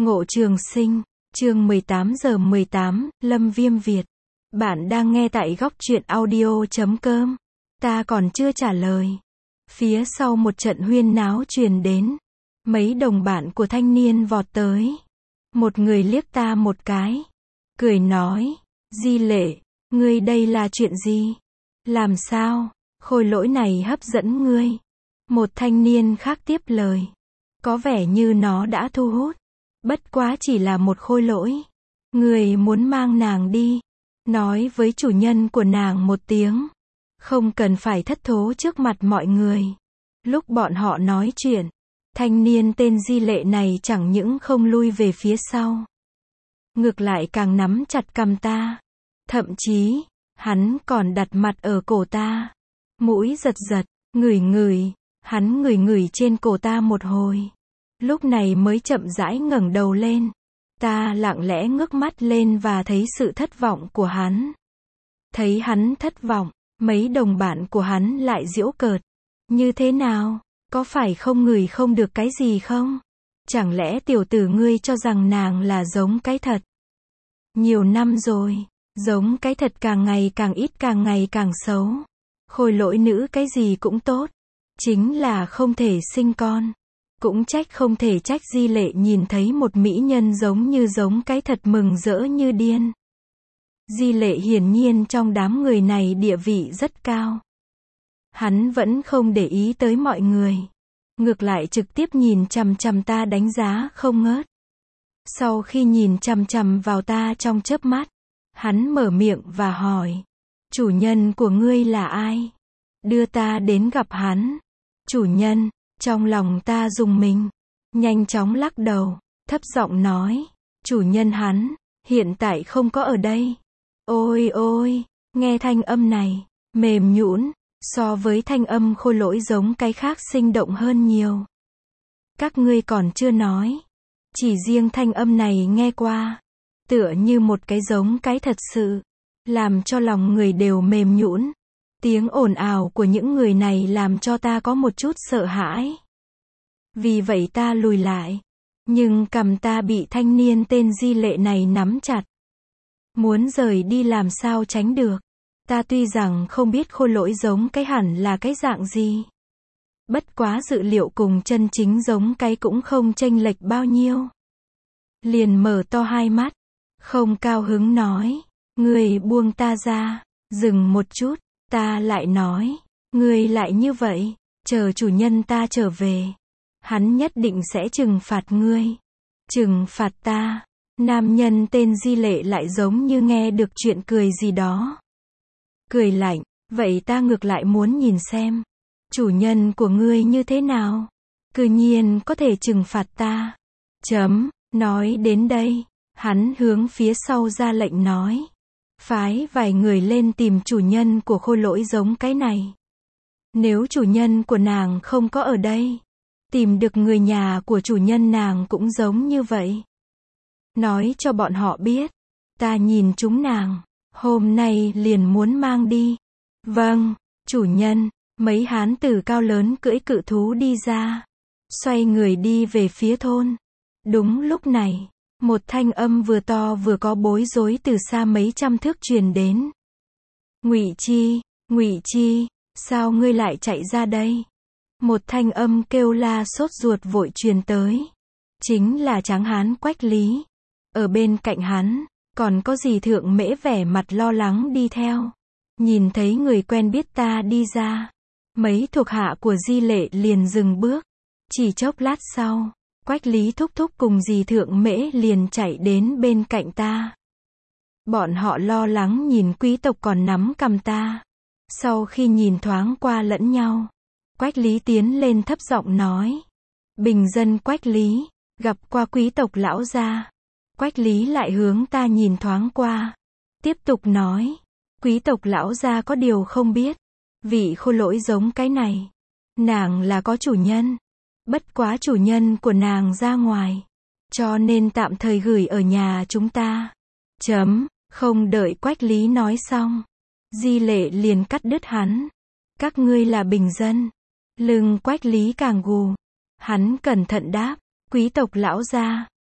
Ngộ Trường Sinh, chương 18 giờ 18, Lâm Viêm Việt. Bạn đang nghe tại góc truyện audio.com. Ta còn chưa trả lời. Phía sau một trận huyên náo truyền đến. Mấy đồng bạn của thanh niên vọt tới. Một người liếc ta một cái. Cười nói, Di Lệ, ngươi đây là chuyện gì? Làm sao, khôi lỗi này hấp dẫn ngươi? Một thanh niên khác tiếp lời. Có vẻ như nó đã thu hút. Bất quá chỉ là một khôi lỗi. Người muốn mang nàng đi. Nói với chủ nhân của nàng một tiếng. Không cần phải thất thố trước mặt mọi người. Lúc bọn họ nói chuyện, thanh niên tên Di Lệ này chẳng những không lui về phía sau. Ngược lại càng nắm chặt cằm ta. Thậm chí, hắn còn đặt mặt ở cổ ta. Mũi giật giật, ngửi ngửi. Hắn ngửi ngửi trên cổ ta một hồi. Lúc này mới chậm rãi ngẩng đầu lên. Ta lặng lẽ ngước mắt lên và thấy sự thất vọng của hắn. Thấy hắn thất vọng, mấy đồng bạn của hắn lại giễu cợt. Như thế nào? Có phải không ngửi không được cái gì không? Chẳng lẽ tiểu tử ngươi cho rằng nàng là giống cái thật? Nhiều năm rồi, giống cái thật càng ngày càng ít, càng ngày càng xấu. Khôi lỗi nữ cái gì cũng tốt. Chính là không thể sinh con. Cũng trách không thể trách Di Lệ nhìn thấy một mỹ nhân giống cái thật mừng rỡ như điên. Di Lệ hiển nhiên trong đám người này địa vị rất cao. Hắn vẫn không để ý tới mọi người. Ngược lại trực tiếp nhìn chằm chằm ta đánh giá không ngớt. Sau khi nhìn chằm chằm vào ta trong chớp mắt, hắn mở miệng và hỏi. Chủ nhân của ngươi là ai? Đưa ta đến gặp hắn. Chủ nhân. Trong lòng ta rùng mình. Nhanh chóng lắc đầu. Thấp giọng nói. Chủ nhân hắn. Hiện tại không có ở đây. Ôi ôi. Nghe thanh âm này. Mềm nhũn. So với thanh âm khôi lỗi giống cái khác sinh động hơn nhiều. Các ngươi còn chưa nói. Chỉ riêng thanh âm này nghe qua. Tựa như một cái giống cái thật sự. Làm cho lòng người đều mềm nhũn. Tiếng ồn ào của những người này làm cho ta có một chút sợ hãi. Vì vậy ta lùi lại. Nhưng cằm ta bị thanh niên tên Di Lệ này nắm chặt. Muốn rời đi làm sao tránh được. Ta tuy rằng không biết khôi lỗi giống cái hẳn là cái dạng gì. Bất quá dự liệu cùng chân chính giống cái cũng không chênh lệch bao nhiêu. Liền mở to hai mắt. Không cao hứng nói. Ngươi buông ta ra. Dừng một chút. Ta lại nói, ngươi lại như vậy, chờ chủ nhân ta trở về. Hắn nhất định sẽ trừng phạt ngươi. Trừng phạt ta. Nam nhân tên Di Lệ lại giống như nghe được chuyện cười gì đó. Cười lạnh, vậy ta ngược lại muốn nhìn xem. Chủ nhân của ngươi như thế nào? Cư nhiên có thể trừng phạt ta. Nói đến đây, hắn hướng phía sau ra lệnh nói. Phái vài người lên tìm chủ nhân của khôi lỗi giống cái này. Nếu chủ nhân của nàng không có ở đây, tìm được người nhà của chủ nhân nàng cũng giống như vậy. Nói cho bọn họ biết, ta nhìn chúng nàng, hôm nay liền muốn mang đi. Vâng, chủ nhân. Mấy hán tử cao lớn cưỡi cự thú đi ra, xoay người đi về phía thôn. Đúng lúc này, một thanh âm vừa to vừa có bối rối từ xa mấy trăm thước truyền đến. Ngụy Chi, sao ngươi lại chạy ra đây? Một thanh âm kêu la sốt ruột vội truyền tới. Chính là tráng hán Quách Lý. Ở bên cạnh hắn, còn có dì Thượng Mễ vẻ mặt lo lắng đi theo. Nhìn thấy người quen biết ta đi ra, mấy thuộc hạ của Di Lệ liền dừng bước. Chỉ chốc lát sau, Quách Lý thúc thúc cùng dì Thượng Mễ liền chạy đến bên cạnh ta. Bọn họ lo lắng nhìn quý tộc còn nắm cằm ta. Sau khi nhìn thoáng qua lẫn nhau, Quách Lý tiến lên thấp giọng nói. Bình dân Quách Lý, gặp qua quý tộc lão gia. Quách Lý lại hướng ta nhìn thoáng qua. Tiếp tục nói. Quý tộc lão gia có điều không biết. Vị khôi lỗi giống cái này. Nàng là có chủ nhân. Bất quá chủ nhân của nàng ra ngoài. Cho nên tạm thời gửi ở nhà chúng ta. Không đợi Quách Lý nói xong. Di Lệ liền cắt đứt hắn. Các ngươi là bình dân. Lưng Quách Lý càng gù. Hắn cẩn thận đáp. Quý tộc lão gia.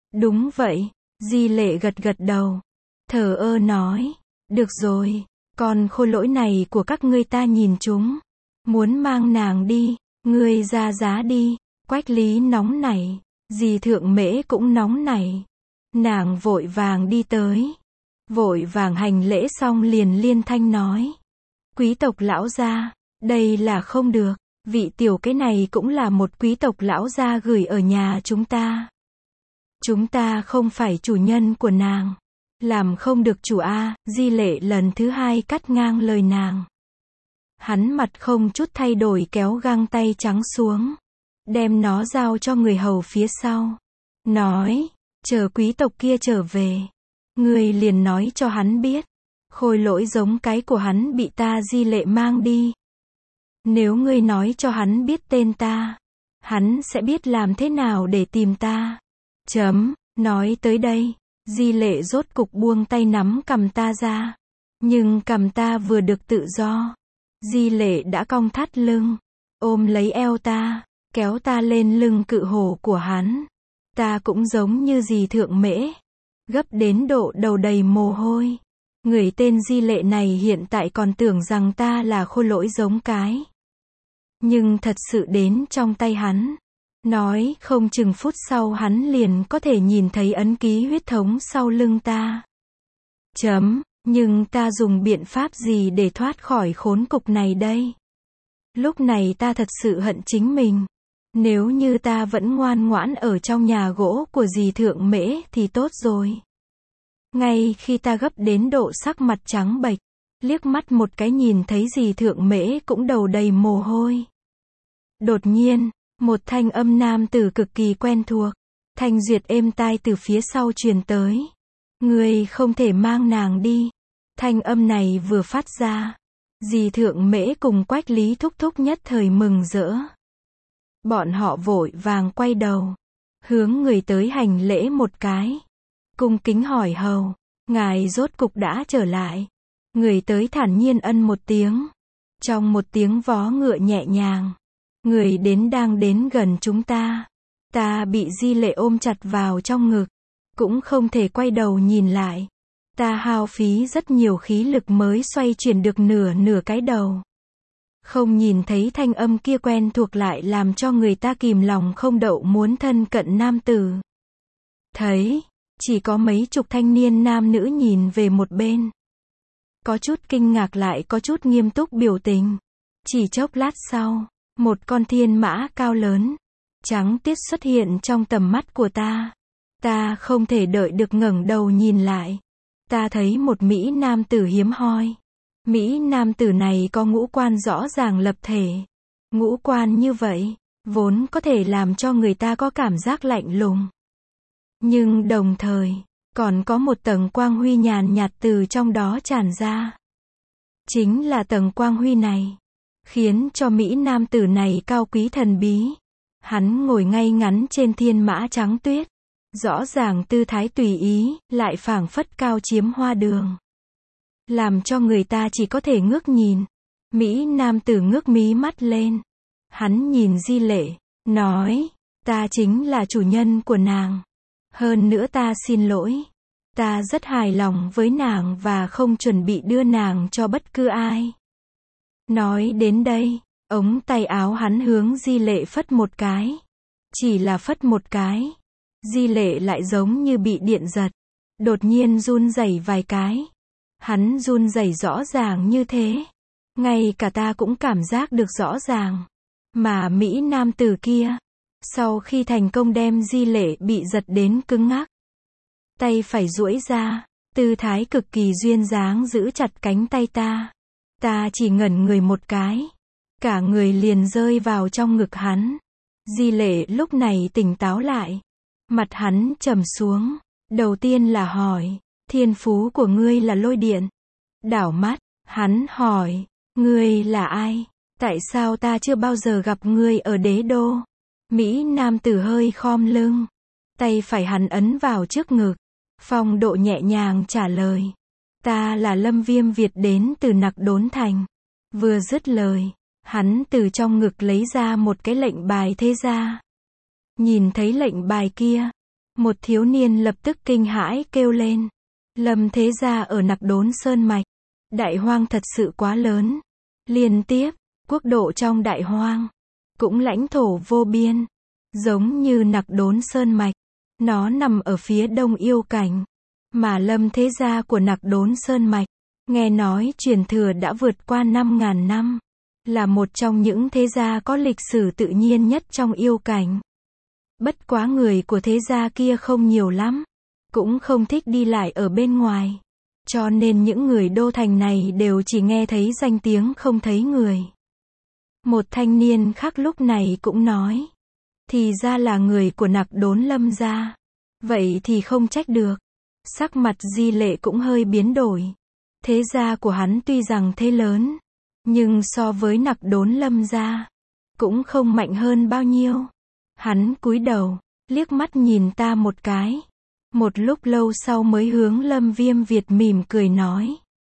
Đúng vậy. Di Lệ gật gật đầu. Thờ ơ nói. Được rồi, còn khôi lỗi này của các ngươi ta nhìn chúng. Muốn mang nàng đi, ngươi ra giá đi. Quách Lý nóng nảy. Dì Thượng Mễ cũng nóng nảy. Nàng vội vàng đi tới. Vội vàng hành lễ xong liền liên thanh nói. Quý tộc lão gia, đây là không được. Vị tiểu cái này cũng là một quý tộc lão gia gửi ở nhà chúng ta. Chúng ta không phải chủ nhân của nàng. Làm không được chủ a. Di Lệ lần thứ hai cắt ngang lời nàng. Hắn mặt không chút thay đổi kéo găng tay trắng xuống. Đem nó giao cho người hầu phía sau. Nói, chờ quý tộc kia trở về. Người liền nói cho hắn biết. Khôi lỗi giống cái của hắn bị ta Di Lệ mang đi. Nếu ngươi nói cho hắn biết tên ta, hắn sẽ biết làm thế nào để tìm ta. Nói tới đây, Di Lệ rốt cục buông tay nắm cầm ta ra. Nhưng cầm ta vừa được tự do. Di Lệ đã cong thắt lưng, ôm lấy eo ta, kéo ta lên lưng cự hổ của hắn. Ta cũng giống như dì Thượng Mễ, gấp đến độ đầu đầy mồ hôi. Người tên Di Lệ này hiện tại còn tưởng rằng ta là khôi lỗi giống cái. Nhưng thật sự đến trong tay hắn, nói không chừng phút sau hắn liền có thể nhìn thấy ấn ký huyết thống sau lưng ta. Nhưng ta dùng biện pháp gì để thoát khỏi khốn cục này đây? Lúc này ta thật sự hận chính mình. Nếu như ta vẫn ngoan ngoãn ở trong nhà gỗ của dì Thượng Mễ thì tốt rồi. Ngay khi ta gấp đến độ sắc mặt trắng bệch, liếc mắt một cái nhìn thấy dì Thượng Mễ cũng đầu đầy mồ hôi. Đột nhiên, một thanh âm nam tử cực kỳ quen thuộc, thanh duyệt êm tai từ phía sau truyền tới. Ngươi không thể mang nàng đi. Thanh âm này vừa phát ra, dì Thượng Mễ cùng Quách Lý thúc thúc nhất thời mừng rỡ. Bọn họ vội vàng quay đầu, hướng người tới hành lễ một cái. Cung kính hỏi hầu, ngài rốt cục đã trở lại. Người tới thản nhiên ân một tiếng. Trong một tiếng vó ngựa nhẹ nhàng, người đến đang đến gần chúng ta. Ta bị Di Lệ ôm chặt vào trong ngực, cũng không thể quay đầu nhìn lại. Ta hao phí rất nhiều khí lực mới xoay chuyển được nửa cái đầu. Không nhìn thấy thanh âm kia quen thuộc lại làm cho người ta kìm lòng không đậu muốn thân cận nam tử. Thấy, chỉ có mấy chục thanh niên nam nữ nhìn về một bên. Có chút kinh ngạc lại có chút nghiêm túc biểu tình. Chỉ chốc lát sau, một con thiên mã cao lớn, trắng tiết xuất hiện trong tầm mắt của ta. Ta không thể đợi được ngẩng đầu nhìn lại. Ta thấy một Mỹ nam tử hiếm hoi. Mỹ nam tử này có ngũ quan rõ ràng lập thể. Ngũ quan như vậy, vốn có thể làm cho người ta có cảm giác lạnh lùng. Nhưng đồng thời, còn có một tầng quang huy nhàn nhạt từ trong đó tràn ra. Chính là tầng quang huy này, khiến cho Mỹ nam tử này cao quý thần bí. Hắn ngồi ngay ngắn trên thiên mã trắng tuyết. Rõ ràng tư thái tùy ý, lại phảng phất cao chiếm hoa đường. Làm cho người ta chỉ có thể ngước nhìn. Mỹ nam tử ngước mí mắt lên. Hắn nhìn Di Lệ, nói, ta chính là chủ nhân của nàng. Hơn nữa ta xin lỗi. Ta rất hài lòng với nàng và không chuẩn bị đưa nàng cho bất cứ ai. Nói đến đây, ống tay áo hắn hướng Di Lệ phất một cái. Chỉ là phất một cái. Di Lệ lại giống như bị điện giật. Đột nhiên run rẩy vài cái. Hắn run rẩy rõ ràng như thế. Ngay cả ta cũng cảm giác được rõ ràng. Mà Mỹ nam tử kia, sau khi thành công đem Di Lệ bị giật đến cứng ngắc. Tay phải duỗi ra, tư thái cực kỳ duyên dáng giữ chặt cánh tay ta. Ta chỉ ngẩn người một cái. Cả người liền rơi vào trong ngực hắn. Di Lệ lúc này tỉnh táo lại. Mặt hắn trầm xuống. Đầu tiên là hỏi, thiên phú của ngươi là lôi điện. Đảo mắt, hắn hỏi, ngươi là ai? Tại sao ta chưa bao giờ gặp ngươi ở đế đô? Mỹ nam tử hơi khom lưng. Tay phải hắn ấn vào trước ngực. Phong độ nhẹ nhàng trả lời. Ta là Lâm Viêm Việt đến từ Nặc Đốn Thành. Vừa dứt lời, hắn từ trong ngực lấy ra một cái lệnh bài thế gia. Nhìn thấy lệnh bài kia, Một thiếu niên lập tức kinh hãi kêu lên. Lâm Thế Gia ở Nặc Đốn Sơn Mạch. Đại hoang thật sự quá lớn. Liên tiếp, quốc độ trong đại hoang. Cũng lãnh thổ vô biên. Giống như Nặc Đốn Sơn Mạch. Nó nằm ở phía đông yêu cảnh. Mà Lâm Thế Gia của Nặc Đốn Sơn Mạch, nghe nói truyền thừa đã vượt qua 5.000 năm. Là một trong những thế gia có lịch sử tự nhiên nhất trong yêu cảnh. Bất quá người của thế gia kia không nhiều lắm. Cũng không thích đi lại ở bên ngoài. Cho nên những người đô thành này đều chỉ nghe thấy danh tiếng không thấy người. Một thanh niên khác lúc này cũng nói. Thì ra là người của Nặc Đốn Lâm gia. Vậy thì không trách được. Sắc mặt Di Lệ cũng hơi biến đổi. Thế gia của hắn tuy rằng thế lớn, nhưng so với Nặc Đốn Lâm gia, cũng không mạnh hơn bao nhiêu. Hắn cúi đầu, liếc mắt nhìn ta một cái. Một lúc lâu sau mới hướng Lâm Viêm Việt mỉm cười nói.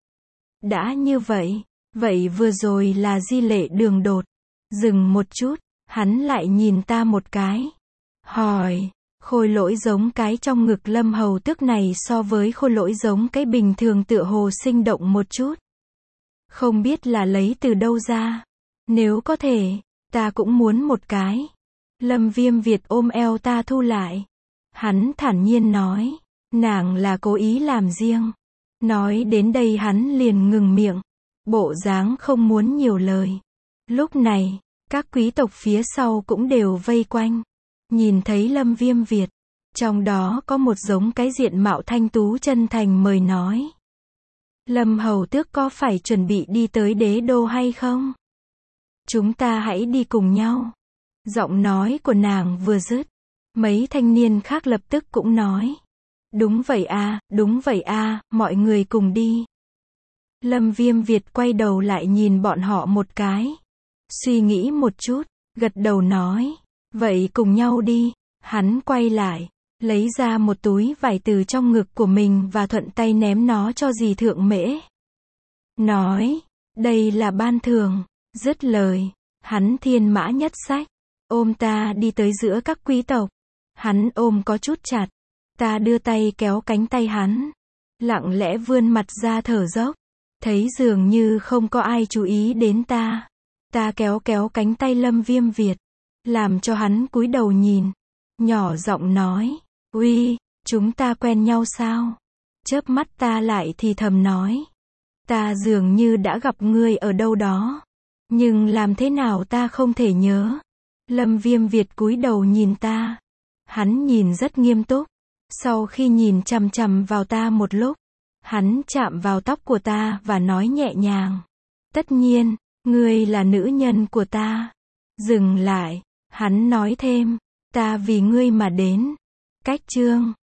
Đã như vậy, vậy vừa rồi là Di Lệ đường đột. Dừng một chút, hắn lại nhìn ta một cái. Hỏi, khôi lỗi giống cái trong ngực Lâm Hầu Tước này so với khôi lỗi giống cái bình thường tựa hồ sinh động một chút. Không biết là lấy từ đâu ra. Nếu có thể, ta cũng muốn một cái. Lâm Viêm Việt ôm eo ta thu lại. Hắn thản nhiên nói, nàng là cố ý làm riêng. Nói đến đây hắn liền ngừng miệng. Bộ dáng không muốn nhiều lời. Lúc này, các quý tộc phía sau cũng đều vây quanh. Nhìn thấy Lâm Viêm Việt. Trong đó có một giống cái diện mạo thanh tú chân thành mời nói. Lâm Hầu Tước có phải chuẩn bị đi tới đế đô hay không? Chúng ta hãy đi cùng nhau. Giọng nói của nàng vừa dứt. Mấy thanh niên khác lập tức cũng nói. Đúng vậy à, mọi người cùng đi. Lâm Viêm Việt quay đầu lại nhìn bọn họ một cái. Suy nghĩ một chút, gật đầu nói. Vậy cùng nhau đi. Hắn quay lại, lấy ra một túi vải từ trong ngực của mình và thuận tay ném nó cho dì Thượng Mễ. Nói, đây là ban thưởng. Dứt lời, hắn thiên mã nhất sách, ôm ta đi tới giữa các quý tộc. Hắn ôm có chút chặt. Ta đưa tay kéo cánh tay hắn. Lặng lẽ vươn mặt ra thở dốc. Thấy dường như không có ai chú ý đến ta. Ta kéo cánh tay Lâm Viêm Việt. Làm cho hắn cúi đầu nhìn. Nhỏ giọng nói. Uy, chúng ta quen nhau sao? Chớp mắt ta lại thì thầm nói. Ta dường như đã gặp ngươi ở đâu đó. Nhưng làm thế nào ta không thể nhớ. Lâm Viêm Việt cúi đầu nhìn ta. Hắn nhìn rất nghiêm túc. Sau khi nhìn chằm chằm vào ta một lúc, hắn chạm vào tóc của ta và nói nhẹ nhàng. Tất nhiên, ngươi là nữ nhân của ta. Dừng lại, hắn nói thêm. Ta vì ngươi mà đến. Cách chương